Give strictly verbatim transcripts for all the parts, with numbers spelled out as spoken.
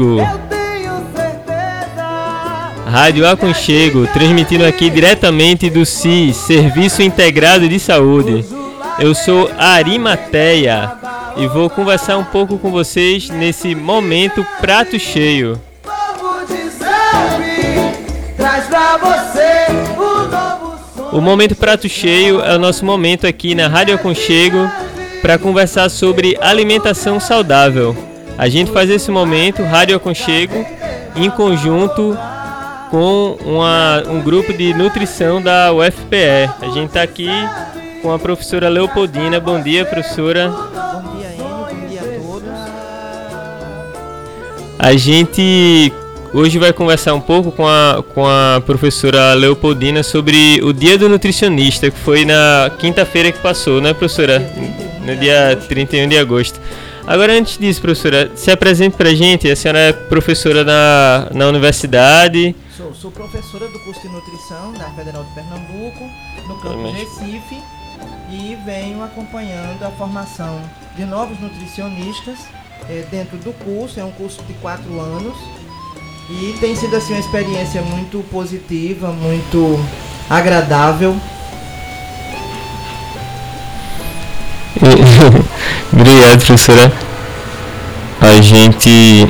Rádio Aconchego, transmitindo aqui diretamente do S I S, Serviço Integrado de Saúde. Eu sou Arimateia e vou conversar um pouco com vocês nesse momento prato cheio. O momento prato cheio é o nosso momento aqui na Rádio Aconchego para conversar sobre alimentação saudável. A gente faz esse momento, Rádio Aconchego, em conjunto com uma, um grupo de nutrição da U F P E. A gente está aqui com a professora Leopoldina. Bom dia, professora. Bom dia, Enio. Bom dia a todos. A gente hoje vai conversar um pouco com a, com a professora Leopoldina sobre o Dia do Nutricionista, que foi na quinta-feira que passou, né, professora? No dia trinta e um de agosto. Agora, antes disso, professora, se apresente para a gente. A senhora é professora na, na universidade. Sou, sou professora do curso de nutrição da Federal de Pernambuco, no campus Recife, e venho acompanhando a formação de novos nutricionistas é, dentro do curso. É um curso de quatro anos e tem sido assim, uma experiência muito positiva, muito agradável. Obrigado, professora. A gente...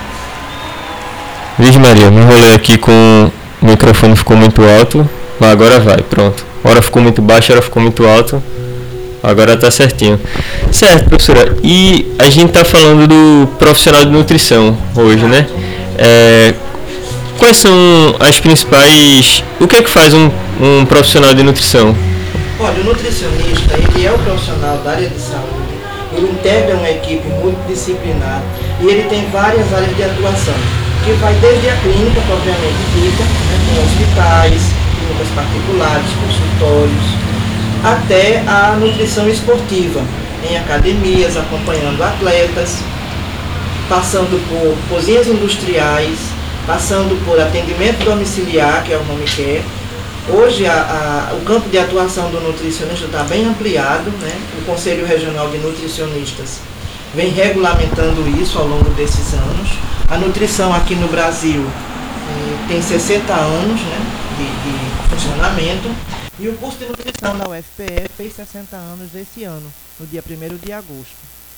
Vixe Maria, me enrolei aqui com o microfone, ficou muito alto. Mas agora vai, pronto. Hora ficou muito baixo, hora ficou muito alto. Agora tá certinho. Certo, professora. E a gente tá falando do profissional de nutrição hoje, né? É... Quais são as principais... O que é que faz um, um profissional de nutrição? Olha, o nutricionista, ele é o profissional da área de saúde, ele integra uma equipe multidisciplinar e ele tem várias áreas de atuação, que vai desde a clínica propriamente dita, né, com hospitais, clínicas particulares, consultórios, até a nutrição esportiva, em academias, acompanhando atletas, passando por cozinhas industriais, passando por atendimento domiciliar, que é o Home Care. Hoje a, a, o campo de atuação do nutricionista está bem ampliado, né? O Conselho Regional de Nutricionistas vem regulamentando isso ao longo desses anos. A nutrição aqui no Brasil eh, tem sessenta anos, né, de, de funcionamento, e o curso de nutrição da U F P E fez sessenta anos esse ano, no dia primeiro de agosto.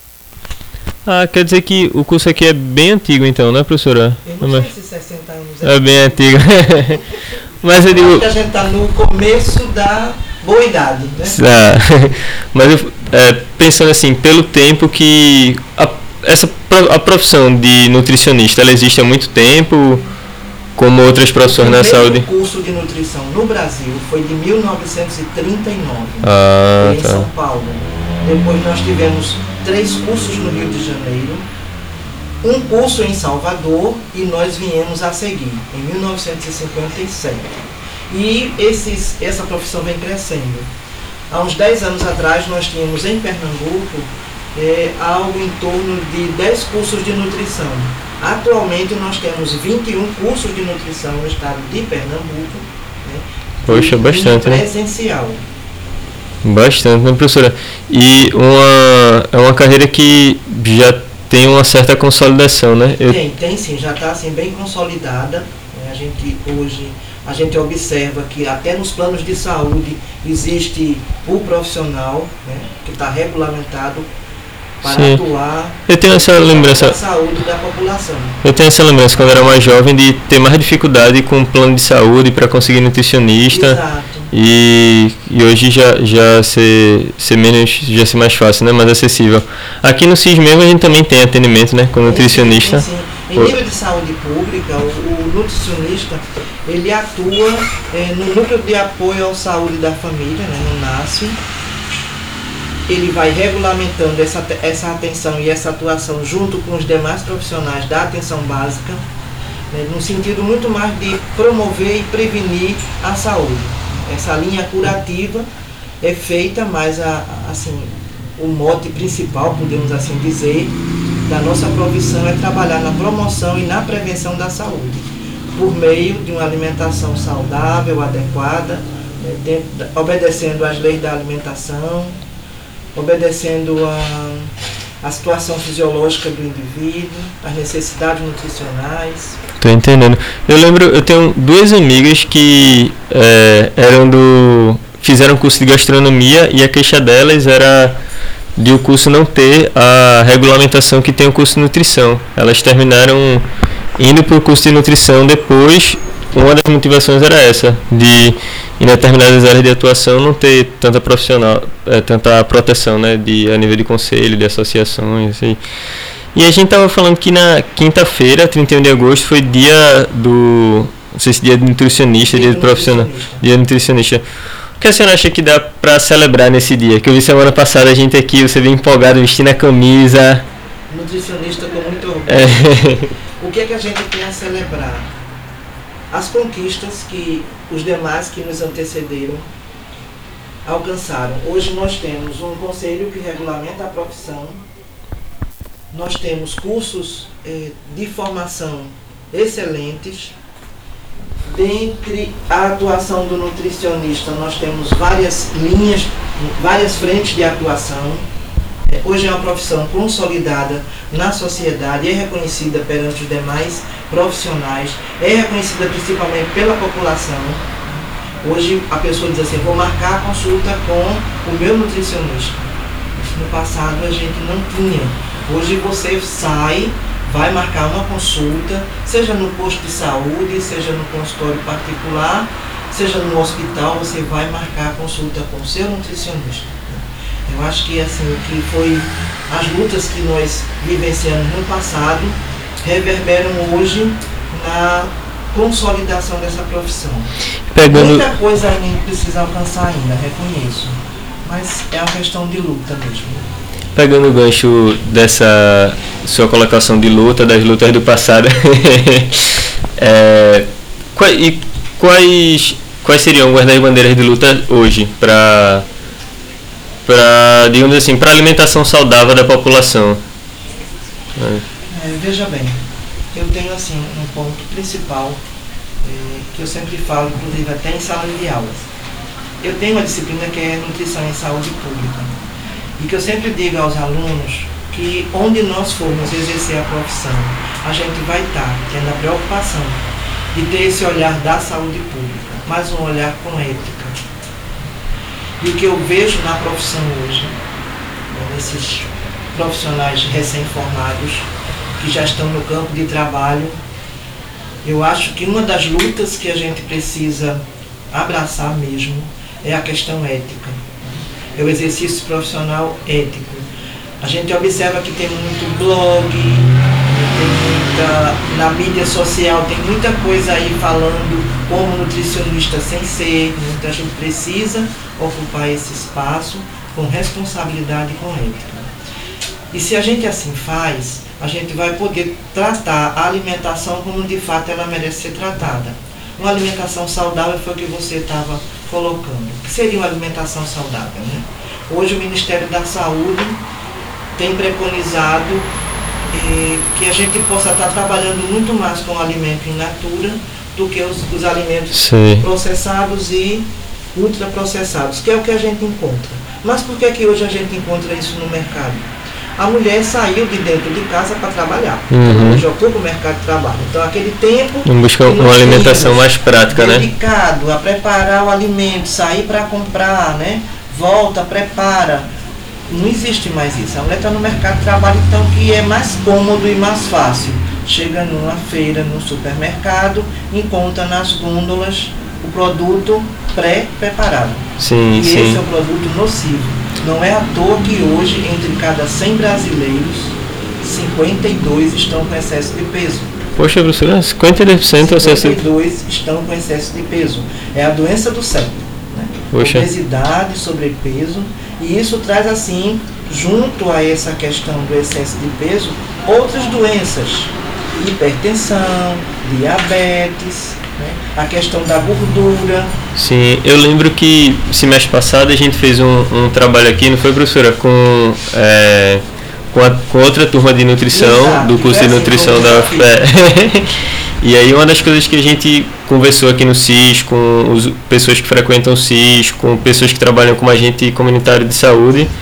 Ah, quer dizer que o curso aqui é bem antigo então, né, professora? Eu não sei se sessenta anos é, é bem antigo. Mas eu digo... a gente está no começo da boa idade, né? Ah, mas eu, é, pensando assim, pelo tempo que a, essa, a profissão de nutricionista, ela existe há muito tempo, como outras profissões na saúde? O curso de nutrição no Brasil foi de mil novecentos e trinta e nove, ah, em tá. São Paulo. Depois nós tivemos três cursos no Rio de Janeiro, um curso em Salvador e nós viemos a seguir, em mil novecentos e cinquenta e sete. E esses, essa profissão vem crescendo. Há uns dez anos atrás nós tínhamos em Pernambuco é, algo em torno de dez cursos de nutrição. Atualmente nós temos vinte e um cursos de nutrição no estado de Pernambuco. Né, Poxa, bastante, né? Presencial. Bastante, né, professora? E uma, é uma carreira que já tem uma certa consolidação, né? Eu... Tem, tem sim, já está assim, bem consolidada. Né? A gente hoje, a gente observa que até nos planos de saúde existe o profissional, né, que está regulamentado para sim. atuar eu tenho essa lembrança, na saúde da população. Eu tenho essa lembrança quando eu era mais jovem de ter mais dificuldade com o plano de saúde para conseguir nutricionista. Exato. E, e hoje já, já ser, ser menos, já ser mais fácil, né? Mais acessível. Aqui no S I S mesmo a gente também tem atendimento, né? Com nutricionista. Sim, sim, sim. Em nível de saúde pública, o, o nutricionista, ele atua é, no núcleo de apoio à saúde da família, né? No NASF. Ele vai regulamentando essa, essa atenção e essa atuação junto com os demais profissionais da atenção básica, né? No sentido muito mais de promover e prevenir a saúde. Essa linha curativa é feita, mas a, assim, o mote principal, podemos assim dizer, da nossa profissão é trabalhar na promoção e na prevenção da saúde, por meio de uma alimentação saudável, adequada, né, dentro, obedecendo às leis da alimentação, obedecendo a, a situação fisiológica do indivíduo, as necessidades nutricionais. Tô entendendo. Eu lembro, eu tenho duas amigas que é, eram do... fizeram curso de gastronomia e a queixa delas era de o curso não ter a regulamentação que tem o curso de nutrição. Elas terminaram indo para o curso de nutrição depois. Uma das motivações era essa, de em determinadas áreas de atuação não ter tanta profissional, é, tanta proteção, né, de, a nível de conselho, de associações, assim. E a gente estava falando que na quinta-feira, trinta e um de agosto, foi dia do, não sei se dia de nutricionista, dia, dia de profissional, dia de nutricionista. O que a senhora acha que dá para celebrar nesse dia? Que eu vi semana passada a gente aqui, você veio empolgado, vestindo a camisa. Nutricionista com muito orgulho. É. O que é que a gente tem a celebrar? As conquistas que os demais que nos antecederam alcançaram. Hoje nós temos um conselho que regulamenta a profissão, nós temos cursos eh, de formação excelentes. Dentre a atuação do nutricionista, nós temos várias linhas, várias frentes de atuação. Hoje é uma profissão consolidada na sociedade, é reconhecida perante os demais profissionais, é reconhecida principalmente pela população. Hoje a pessoa diz assim, vou marcar a consulta com o meu nutricionista. No passado a gente não tinha. Hoje você sai, vai marcar uma consulta, seja no posto de saúde, seja no consultório particular, seja no hospital, você vai marcar a consulta com o seu nutricionista. Eu acho que assim, que foi as lutas que nós vivenciamos no passado reverberam hoje na consolidação dessa profissão. Pegando... Muita coisa a gente precisa alcançar ainda, reconheço, mas é uma questão de luta mesmo. Pegando o gancho dessa sua colocação de luta, das lutas do passado, é, quais, e quais, quais seriam algumas das bandeiras de luta hoje para, para, digamos assim, para a alimentação saudável da população? É, veja bem, eu tenho assim um ponto principal é, que eu sempre falo, inclusive até em sala de aulas. Eu tenho uma disciplina que é Nutrição em Saúde Pública. E que eu sempre digo aos alunos que onde nós formos exercer a profissão, a gente vai estar tendo a preocupação de ter esse olhar da saúde pública, mas um olhar com ética. E o que eu vejo na profissão hoje, nesses profissionais recém-formados, que já estão no campo de trabalho, eu acho que uma das lutas que a gente precisa abraçar mesmo é a questão ética. É o exercício profissional ético. A gente observa que tem muito blog, tem muita, na mídia social tem muita coisa aí falando como nutricionista sem ser, então a gente precisa ocupar esse espaço com responsabilidade e com ética. E se a gente assim faz, a gente vai poder tratar a alimentação como de fato ela merece ser tratada. Uma alimentação saudável foi o que você estava colocando. O que seria uma alimentação saudável, né? Hoje o Ministério da Saúde tem preconizado eh, que a gente possa estar trabalhando muito mais com o alimento in natura do que os, os alimentos Sim. processados e ultraprocessados, que é o que a gente encontra. Mas por que que hoje a gente encontra isso no mercado? A mulher saiu de dentro de casa para trabalhar, uhum. hoje ocupa o mercado de trabalho. Então aquele tempo... Vamos buscar uma alimentação mais prática, dedicado né? Dedicado a preparar o alimento, sair para comprar, né? Volta, prepara. Não existe mais isso. A mulher está no mercado de trabalho, então que é mais cômodo e mais fácil. Chega numa feira, num supermercado, encontra nas gôndolas o produto pré-preparado. Sim, e sim. esse é um produto nocivo. Não é à toa que hoje, entre cada cem brasileiros, cinquenta e dois estão com excesso de peso. Poxa, professora, cinquenta e dois por cento cinquenta e dois estão com excesso de peso. É a doença do século. Né? Obesidade, sobrepeso. E isso traz, assim, junto a essa questão do excesso de peso, outras doenças. Hipertensão, diabetes, né? A questão da gordura. Sim, eu lembro que semestre passado a gente fez um, um trabalho aqui, não foi, professora? Com, é, com, a, com outra turma de nutrição, Exato, do curso de assim nutrição da U F P E. E aí uma das coisas que a gente conversou aqui no C I S, com as pessoas que frequentam o C I S, com pessoas que trabalham como agente comunitário de saúde,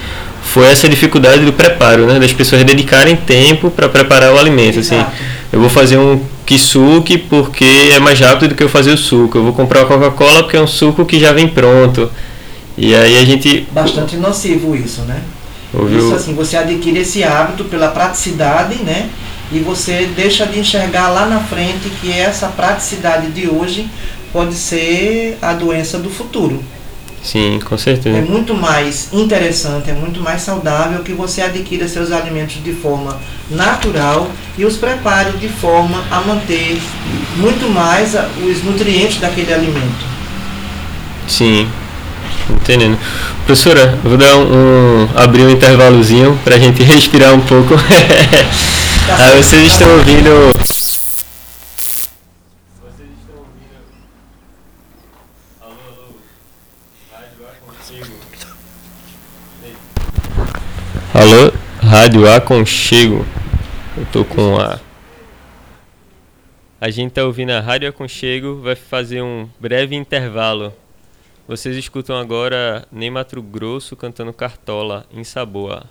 foi essa dificuldade do preparo, né? Das pessoas dedicarem tempo para preparar o alimento. Assim, eu vou fazer um kisuke porque é mais rápido do que eu fazer o suco. Eu vou comprar uma Coca-Cola porque é um suco que já vem pronto. E aí a gente... Bastante nocivo isso, né? Ouviu? Isso assim, você adquire esse hábito pela praticidade, né? E você deixa de enxergar lá na frente que essa praticidade de hoje pode ser a doença do futuro. Sim, com certeza. É muito mais interessante, é muito mais saudável que você adquira seus alimentos de forma natural e os prepare de forma a manter muito mais os nutrientes daquele alimento. Sim, entendendo. Professora, eu vou dar um, um abrir um intervalozinho para a gente respirar um pouco. Tá certo, aí vocês estão ouvindo... Alô, Rádio Aconchego. Eu tô com a... A gente tá ouvindo a Rádio Aconchego, vai fazer um breve intervalo. Vocês escutam agora Ney Matogrosso cantando Cartola, em Saboa.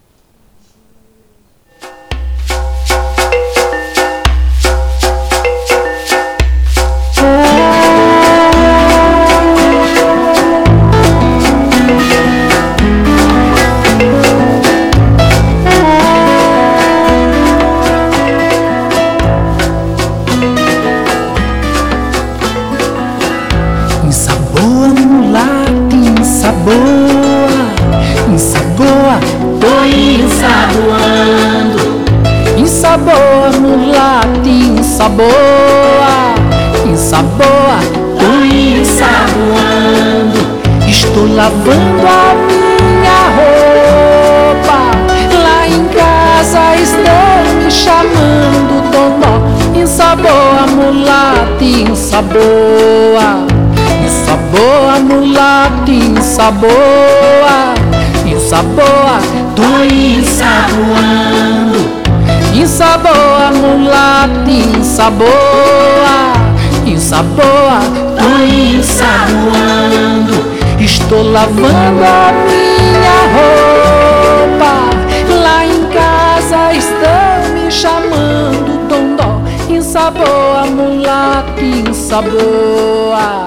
Saboa, mulata, ensaboa, ensaboa, tô ensaboando. Estou lavando a minha roupa, lá em casa estão me chamando Dondó. Ensaboa, mulata, ensaboa, ensaboa, mulata, ensaboa, ensaboa, tô ensaboando. Ensaboa, mulata, ensaboa, ensaboa, tô ensaboando. Estou lavando a minha roupa, lá em casa estão me chamando Dondó. Ensaboa, mulata, ensaboa.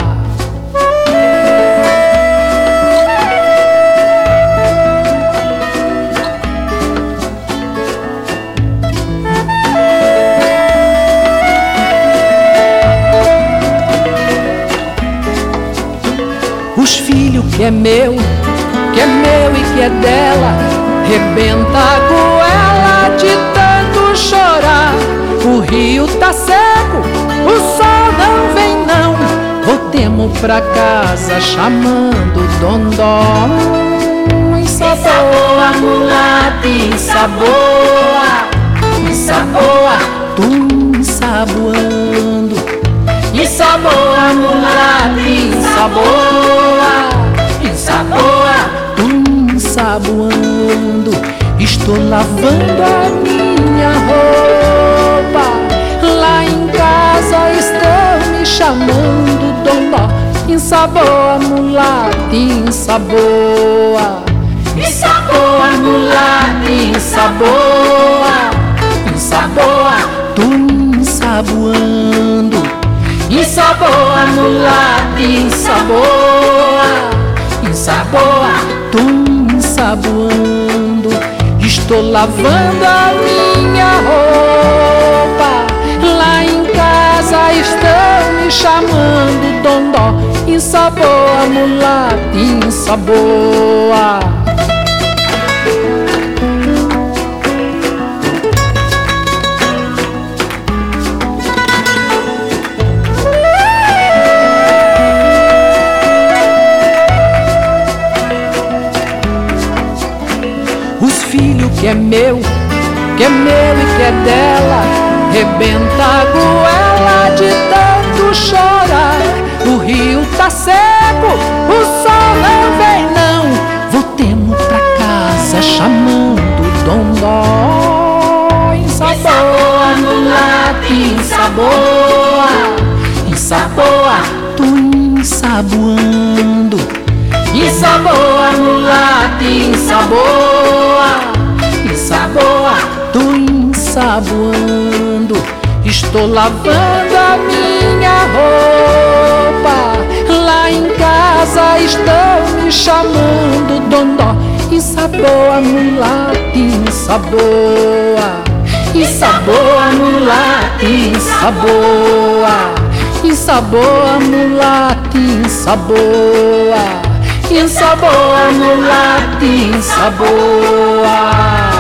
Os filhos que é meu, que é meu e que é dela, rebenta a goela de tanto chorar. O rio tá seco, o sol não vem não. Voltemos pra casa chamando Dondó. Ensaboa, mulata, ensaboa, ensaboa, tu ensaboando. Ensaboa, mulata, ensaboa, ensaboa, tu ensaboando. Estou lavando a minha roupa, lá em casa estão me chamando Dondó. Ensaboa, mulata, ensaboa, ensaboa, mulata, ensaboa, ensaboa, tu ensaboando. Ensaboa, mulata, ensaboa, ensaboa, tô ensaboando. Estou lavando a minha roupa, lá em casa estão me chamando Dondó. Ensaboa, mulata, ensaboa. Que é meu, que é meu e que é dela, rebenta a goela de tanto chorar. O rio tá seco, o sol não vem não. Voltemos pra casa chamando Dondó. Ensaboa, mulata, ensaboa, ensaboa, tu ensaboando. Ensaboa, mulata, ensaboa, ensaboa, tô ensaboando. Estou lavando a minha roupa, lá em casa estão me chamando Dondó. Ensaboa, mulata, ensaboa, ensaboa, mulata, ensaboa, ensaboa, mulata, ensaboa, ensaboa, mulata, ensaboa.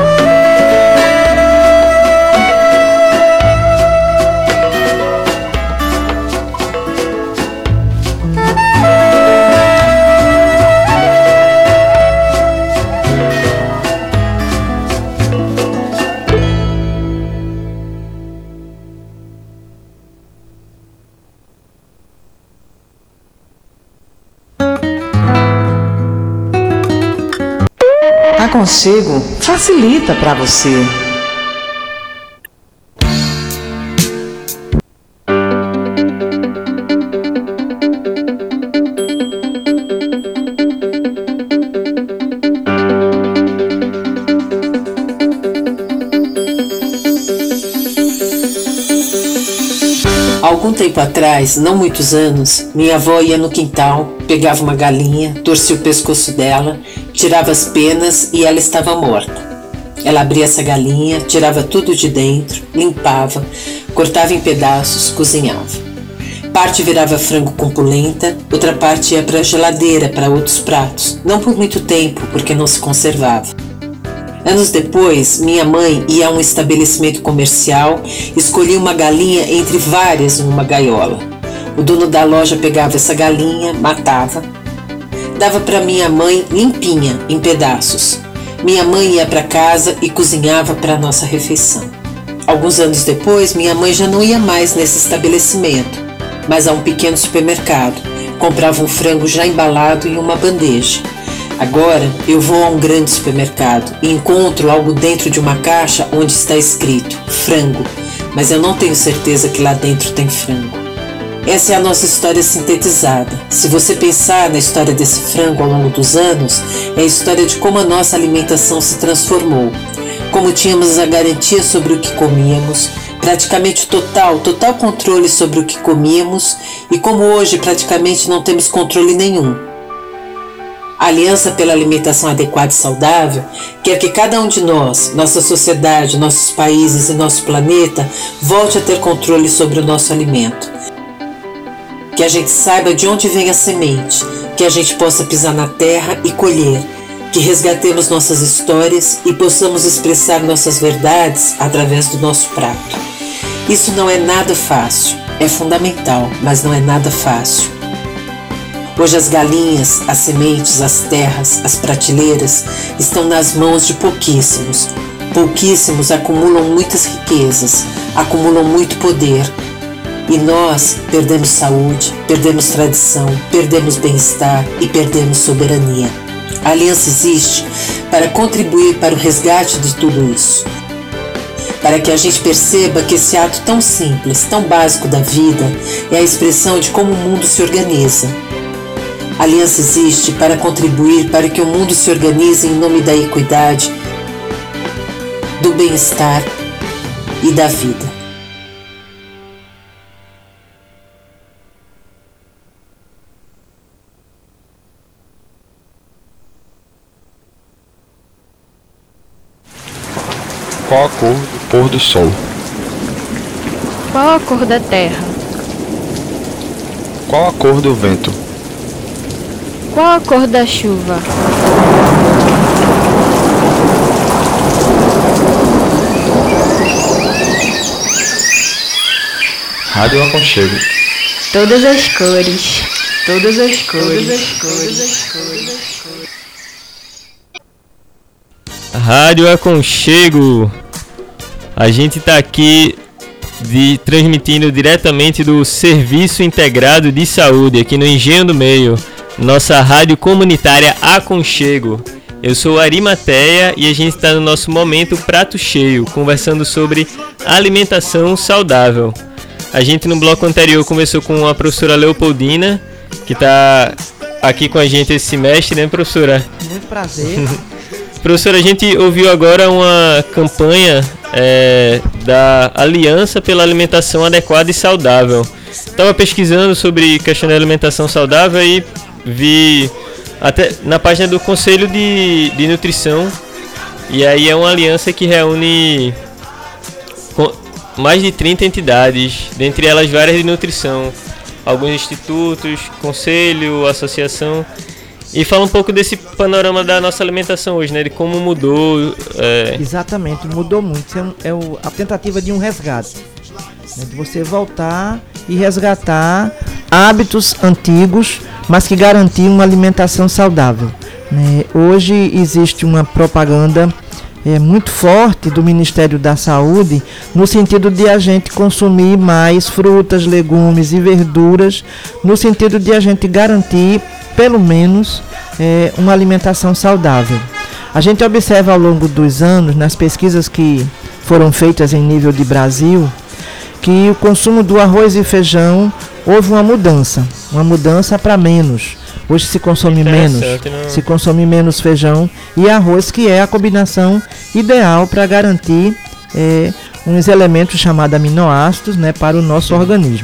Aconchego facilita para você. Algum tempo atrás, não muitos anos, minha avó ia no quintal, pegava uma galinha, torcia o pescoço dela, tirava as penas e ela estava morta. Ela abria essa galinha, tirava tudo de dentro, limpava, cortava em pedaços, cozinhava. Parte virava frango com polenta, outra parte ia para a geladeira para outros pratos, não por muito tempo, porque não se conservava. Anos depois, minha mãe ia a um estabelecimento comercial, escolhia uma galinha entre várias numa gaiola. O dono da loja pegava essa galinha, matava, dava para minha mãe limpinha, em pedaços. Minha mãe ia para casa e cozinhava para a nossa refeição. Alguns anos depois, minha mãe já não ia mais nesse estabelecimento, mas a um pequeno supermercado. Comprava um frango já embalado em uma bandeja. Agora eu vou a um grande supermercado e encontro algo dentro de uma caixa onde está escrito frango, mas eu não tenho certeza que lá dentro tem frango. Essa é a nossa história sintetizada. Se você pensar na história desse frango ao longo dos anos, é a história de como a nossa alimentação se transformou, como tínhamos a garantia sobre o que comíamos, praticamente total, total controle sobre o que comíamos, e como hoje praticamente não temos controle nenhum. A Aliança pela Alimentação Adequada e Saudável quer que cada um de nós, nossa sociedade, nossos países e nosso planeta volte a ter controle sobre o nosso alimento. Que a gente saiba de onde vem a semente, que a gente possa pisar na terra e colher, que resgatemos nossas histórias e possamos expressar nossas verdades através do nosso prato. Isso não é nada fácil, é fundamental, mas não é nada fácil. Hoje as galinhas, as sementes, as terras, as prateleiras estão nas mãos de pouquíssimos. Pouquíssimos acumulam muitas riquezas, acumulam muito poder. E nós perdemos saúde, perdemos tradição, perdemos bem-estar e perdemos soberania. A Aliança existe para contribuir para o resgate de tudo isso. Para que a gente perceba que esse ato tão simples, tão básico da vida, é a expressão de como o mundo se organiza. A Aliança existe para contribuir para que o mundo se organize em nome da equidade, do bem-estar e da vida. Qual a cor do pôr do sol? Qual a cor da terra? Qual a cor do vento? Qual a cor da chuva? Rádio Aconchego. Todas as cores. Todas as cores. Todas as cores. As cores. Rádio Aconchego. A gente tá aqui de, transmitindo diretamente do Serviço Integrado de Saúde, aqui no Engenho do Meio, nossa rádio comunitária Aconchego. Eu sou Arimateia e a gente está no nosso momento Prato Cheio, conversando sobre alimentação saudável. A gente no bloco anterior conversou com a professora Leopoldina, que está aqui com a gente esse semestre, né, professora? Muito prazer. Professora, a gente ouviu agora uma campanha é, da Aliança pela Alimentação Adequada e Saudável. Estava pesquisando sobre questão de alimentação saudável e vi até na página do Conselho de, de Nutrição, e aí é uma aliança que reúne mais de trinta entidades, dentre elas várias de nutrição, alguns institutos, conselho, associação, e fala um pouco desse panorama da nossa alimentação hoje, né, de como mudou. É... Exatamente, mudou muito. Isso é, um, é o, a tentativa de um resgate, né, de você voltar e resgatar hábitos antigos, mas que garantiam uma alimentação saudável, né? Hoje existe uma propaganda é, muito forte do Ministério da Saúde no sentido de a gente consumir mais frutas, legumes e verduras, no sentido de a gente garantir pelo menos é, uma alimentação saudável. A gente observa ao longo dos anos, nas pesquisas que foram feitas em nível de Brasil, que o consumo do arroz e feijão houve uma mudança, uma mudança para menos. Hoje se consome menos, não... se consome menos feijão e arroz, que é a combinação ideal para garantir é, uns elementos chamados aminoácidos, né, para o nosso Sim. organismo.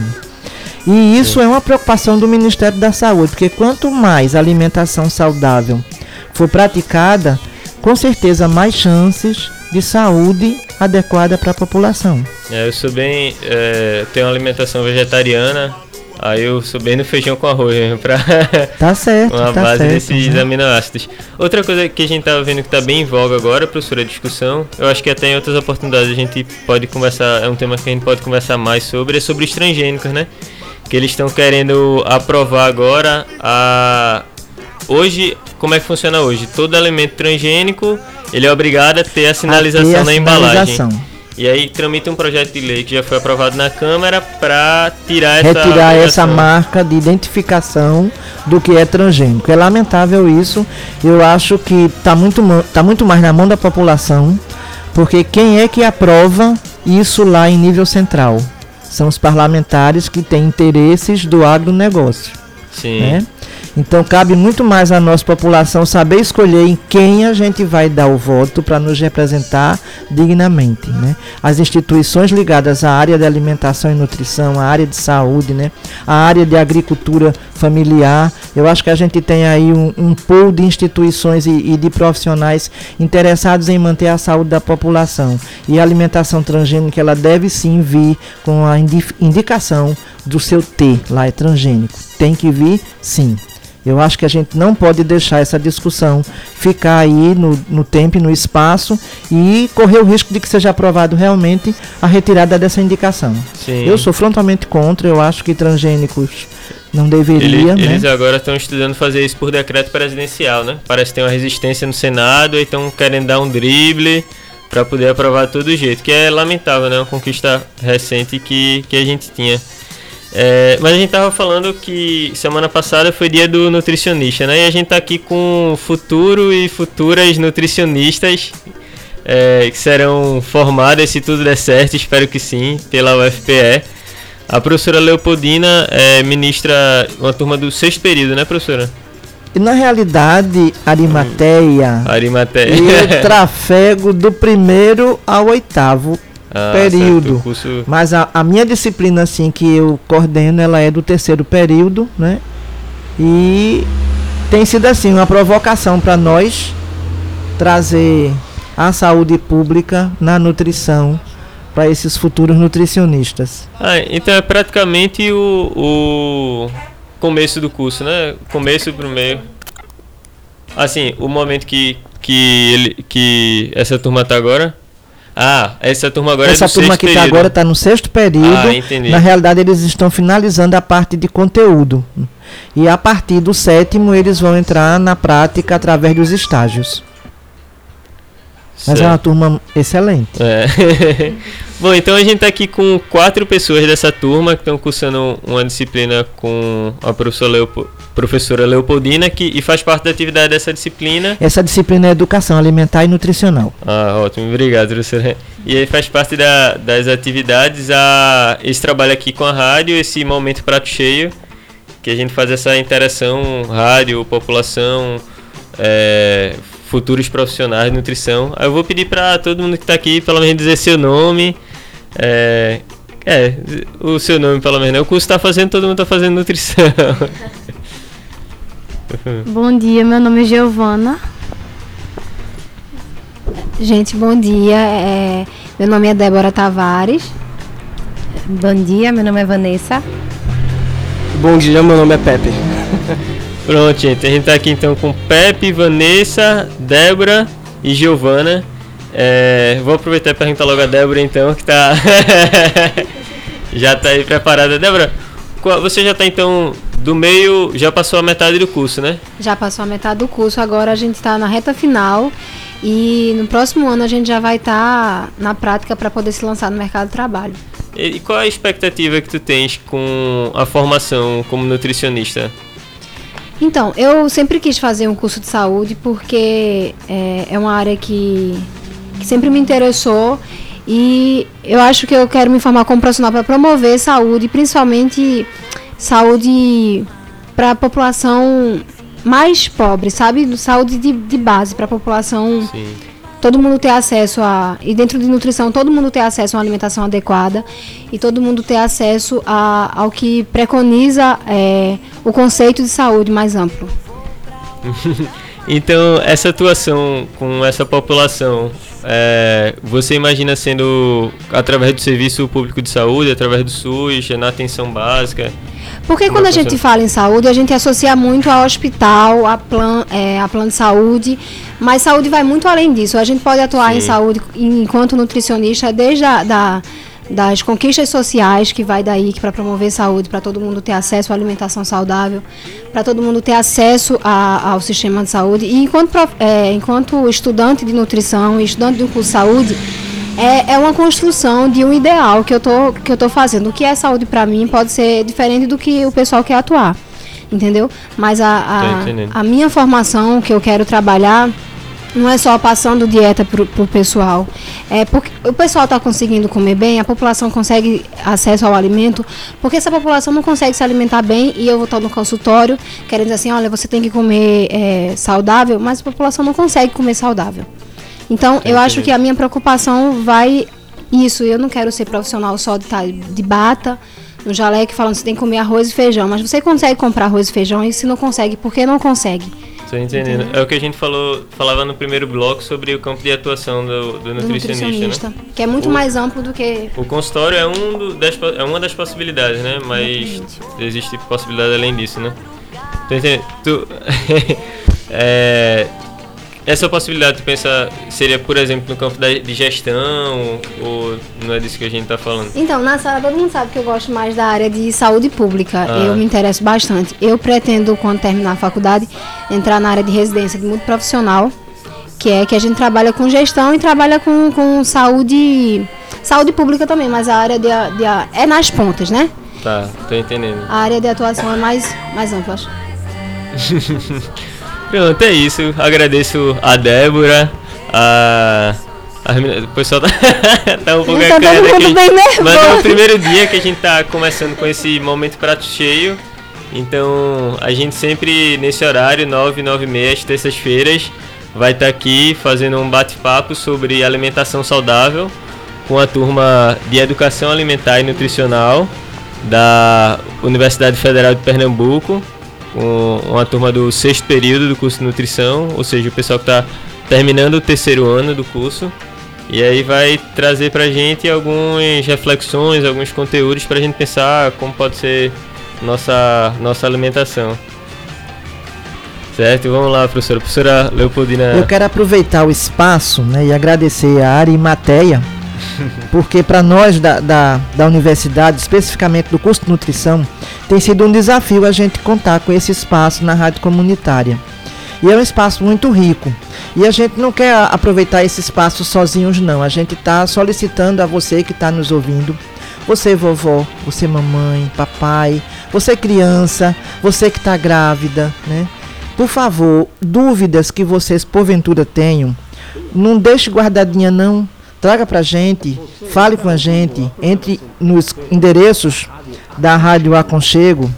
E isso Sim. é uma preocupação do Ministério da Saúde, porque quanto mais a alimentação saudável for praticada, com certeza mais chances de saúde adequada para a população. É, eu sou bem, é, tenho uma alimentação vegetariana. Aí eu sou bem no feijão com arroz mesmo, pra tá certo, uma tá base certo, desses né? aminoácidos. Outra coisa que a gente tava vendo que tá bem em voga agora, professora, a discussão, eu acho que até em outras oportunidades a gente pode conversar, é um tema que a gente pode conversar mais sobre, é sobre os transgênicos, né? Que eles estão querendo aprovar agora a... Hoje, como é que funciona hoje? Todo alimento transgênico, ele é obrigado a ter a sinalização, a ter a na sinalização. embalagem. E aí tramita um projeto de lei que já foi aprovado na Câmara para tirar essa retirar essa marca de identificação do que é transgênico. É lamentável isso. Eu acho que está muito, tá muito mais na mão da população, porque quem é que aprova isso lá em nível central? São os parlamentares que têm interesses do agronegócio. Sim. Né? Então cabe muito mais à nossa população saber escolher em quem a gente vai dar o voto para nos representar dignamente, né? As instituições ligadas à área de alimentação e nutrição, à área de saúde, né? A área de agricultura familiar, eu acho que a gente tem aí um, um pool de instituições e, e de profissionais interessados em manter a saúde da população. E a alimentação transgênica, ela deve sim vir com a indi- indicação do seu T, lá é transgênico. Tem que vir sim. Eu acho que a gente não pode deixar essa discussão ficar aí no, no tempo e no espaço e correr o risco de que seja aprovado realmente a retirada dessa indicação. Sim. Eu sou frontalmente contra, eu acho que transgênicos não deveria. Ele, né? Eles agora estão estudando fazer isso por decreto presidencial, né? Parece que tem uma resistência no Senado e estão querendo dar um drible para poder aprovar de todo jeito, que é lamentável, né? Uma conquista recente que, que a gente tinha. É, mas a gente tava falando que semana passada foi dia do nutricionista, né? E a gente tá aqui com futuro e futuras nutricionistas é, que serão formadas, se tudo der certo, espero que sim, pela U F P E. A professora Leopoldina é, ministra uma turma do sexto período, né, professora? E na realidade, Arimateia, hum, Arimateia. eu trafego do primeiro ao oitavo Ah, período, certo, curso... mas a, a minha disciplina assim que eu coordeno, ela é do terceiro período, né? E tem sido assim uma provocação para nós trazer a saúde pública na nutrição para esses futuros nutricionistas. Ah, então é praticamente o, o começo do curso, né? Começo pro meio. Assim, o momento que que ele que essa turma tá agora. Ah, essa turma agora essa é do turma sexto que período. Tá agora está no sexto período. Ah, entendi. Na realidade, eles estão finalizando a parte de conteúdo. E a partir do sétimo, eles vão entrar na prática através dos estágios. Mas certo. é uma turma excelente. É. Bom, então a gente está aqui com quatro pessoas dessa turma que estão cursando uma disciplina com a professora, Leopo, professora Leopoldina que, e faz parte da atividade dessa disciplina. Essa disciplina é Educação Alimentar e Nutricional. Ah, ótimo, obrigado, professora. E aí faz parte da, das atividades a, esse trabalho aqui com a rádio, esse momento prato cheio, que a gente faz essa interação rádio, população, é, futuros profissionais de nutrição. Eu vou pedir para todo mundo que está aqui, pelo menos, dizer seu nome. É, é o seu nome, pelo menos. Né? O curso está fazendo, todo mundo está fazendo nutrição. Bom dia, meu nome é Giovana. Gente, bom dia. É, meu nome é Débora Tavares. Bom dia, meu nome é Vanessa. Bom dia, meu nome é Pepe. Pronto, gente. A gente tá aqui então com Pepe, Vanessa, Débora e Giovana. É, vou aproveitar e perguntar logo a Débora então, que tá já tá aí preparada. Débora, você já tá então do meio, já passou a metade do curso, né? Já passou a metade do curso, agora a gente tá na reta final e no próximo ano a gente já vai estar tá na prática para poder se lançar no mercado de trabalho. E qual a expectativa que tu tens com a formação como nutricionista? Então, eu sempre quis fazer um curso de saúde porque é, é uma área que, que sempre me interessou e eu acho que eu quero me formar como profissional para promover saúde, principalmente saúde para a população mais pobre, sabe? Saúde de, de base para a população. Sim. Todo mundo ter acesso a... E dentro de nutrição, todo mundo ter acesso a uma alimentação adequada e todo mundo ter acesso a, ao que preconiza é, o conceito de saúde mais amplo. Então, essa atuação com essa população, é, você imagina sendo através do Serviço Público de Saúde, através do SUS, na atenção básica? Porque quando a gente fala em saúde, a gente associa muito a hospital, a plano, é, a plano de saúde, mas saúde vai muito além disso. A gente pode atuar Sim. em saúde enquanto nutricionista desde a, da, das conquistas sociais, que vai daí para promover saúde, para todo mundo ter acesso à alimentação saudável, para todo mundo ter acesso a, ao sistema de saúde. E enquanto, é, enquanto estudante de nutrição e estudante do curso de saúde, É, é uma construção de um ideal que eu tô, que eu tô fazendo. O que é saúde para mim pode ser diferente do que o pessoal quer atuar, entendeu? Mas a, a, a minha formação que eu quero trabalhar não é só passando dieta pro, pro pessoal. É porque o pessoal está conseguindo comer bem, a população consegue acesso ao alimento, porque essa população não consegue se alimentar bem e eu vou estar no consultório querendo dizer assim, olha, você tem que comer é, saudável, mas a população não consegue comer saudável. Então, eu acho que a minha preocupação vai isso. Eu não quero ser profissional só de estar de bata, no jaleco, falando que você tem que comer arroz e feijão. Mas você consegue comprar arroz e feijão e se não consegue, por que não consegue? Estou entendendo. Entendeu? É o que a gente falou, falava no primeiro bloco sobre o campo de atuação do, do nutricionista, do nutricionista, né? Que é muito o, mais amplo do que... O consultório é, um do, das, é uma das possibilidades, né? Mas Exatamente. Existe possibilidade além disso, né? Estou entendendo. Tu... é... Essa possibilidade, tu pensa, seria, por exemplo, no campo da, de gestão, ou não é disso que a gente está falando? Então, na sala, todo mundo sabe que eu gosto mais da área de saúde pública. Ah. Eu me interesso bastante. Eu pretendo, quando terminar a faculdade, entrar na área de residência de multiprofissional, que é que a gente trabalha com gestão e trabalha com, com saúde, saúde pública também, mas a área de, de, é nas pontas, né? Tá, tô entendendo. A área de atuação é mais, mais ampla, acho. Pronto, é isso. Agradeço a Débora, a... a o pessoal tá, tá um pouco tá acanhado aqui. Bem mas é o primeiro dia que a gente tá começando com esse momento prato cheio. Então, a gente sempre nesse horário, nove, nove e meia, às terças-feiras, vai estar tá aqui fazendo um bate-papo sobre alimentação saudável com a turma de Educação Alimentar e Nutricional da Universidade Federal de Pernambuco, com uma turma do sexto período do curso de nutrição, ou seja, o pessoal que está terminando o terceiro ano do curso, e aí vai trazer para a gente algumas reflexões, alguns conteúdos para a gente pensar como pode ser nossa, nossa alimentação. Certo? Vamos lá, professora. Professora Leopoldina. Eu quero aproveitar o espaço, né, e agradecer a Arimateia, porque para nós da, da, da universidade, especificamente do curso de nutrição, tem sido um desafio a gente contar com esse espaço na rádio comunitária. E é um espaço muito rico. E a gente não quer aproveitar esse espaço sozinhos, não. A gente está solicitando a você que está nos ouvindo, você vovó, você mamãe, papai, você criança, você que está grávida, né? Por favor, dúvidas que vocês porventura tenham, não deixe guardadinha não. Traga pra gente, fale com a gente, entre nos endereços da Rádio Aconchego,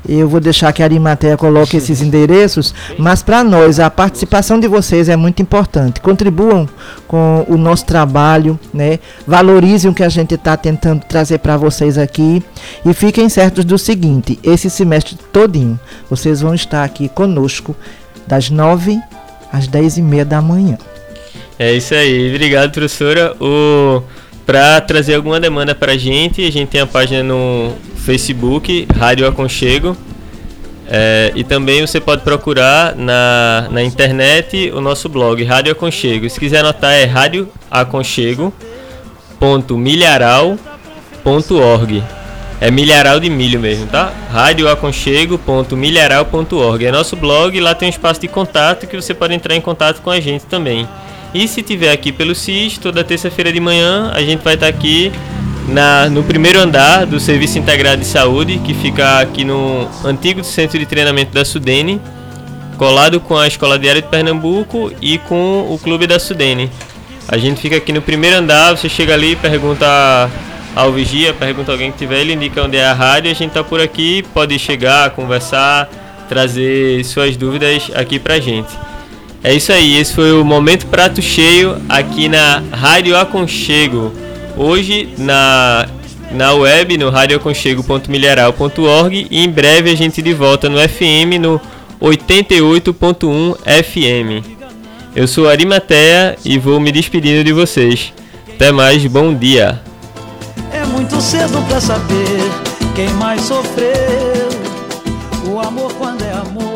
Eu vou deixar que a Arimateia coloque esses endereços, mas para nós a participação de vocês é muito importante. Contribuam com o nosso trabalho, né? Valorizem o que a gente está tentando trazer para vocês aqui e fiquem certos do seguinte: esse semestre todinho vocês vão estar aqui conosco das nove às dez e meia da manhã. É isso aí, obrigado, professora. O... Para trazer alguma demanda para a gente, a gente tem a página no Facebook, Rádio Aconchego, é, e também você pode procurar na, na internet o nosso blog, Rádio Aconchego. Se quiser anotar é rádio aconchego ponto milharal ponto org. É milharal de milho mesmo, tá? rádio aconchego ponto milharal ponto org. É nosso blog, lá tem um espaço de contato que você pode entrar em contato com a gente também. E se tiver aqui pelo C I S, toda terça-feira de manhã, a gente vai estar aqui na, no primeiro andar do Serviço Integrado de Saúde, que fica aqui no antigo Centro de Treinamento da Sudene, colado com a Escola Diária de Pernambuco e com o Clube da Sudene. A gente fica aqui no primeiro andar, você chega ali, pergunta ao vigia, pergunta a alguém que tiver, ele indica onde é a rádio, a gente está por aqui, pode chegar, conversar, trazer suas dúvidas aqui pra gente. É isso aí, esse foi o Momento Prato Cheio aqui na Rádio Aconchego. Hoje na, na web, no rádio aconchego ponto milharal ponto org, e em breve a gente de volta no F M, no oitenta e oito ponto um F M. Eu sou Arimateia e vou me despedindo de vocês. Até mais, bom dia. É muito cedo pra saber quem mais sofreu. O amor quando é amor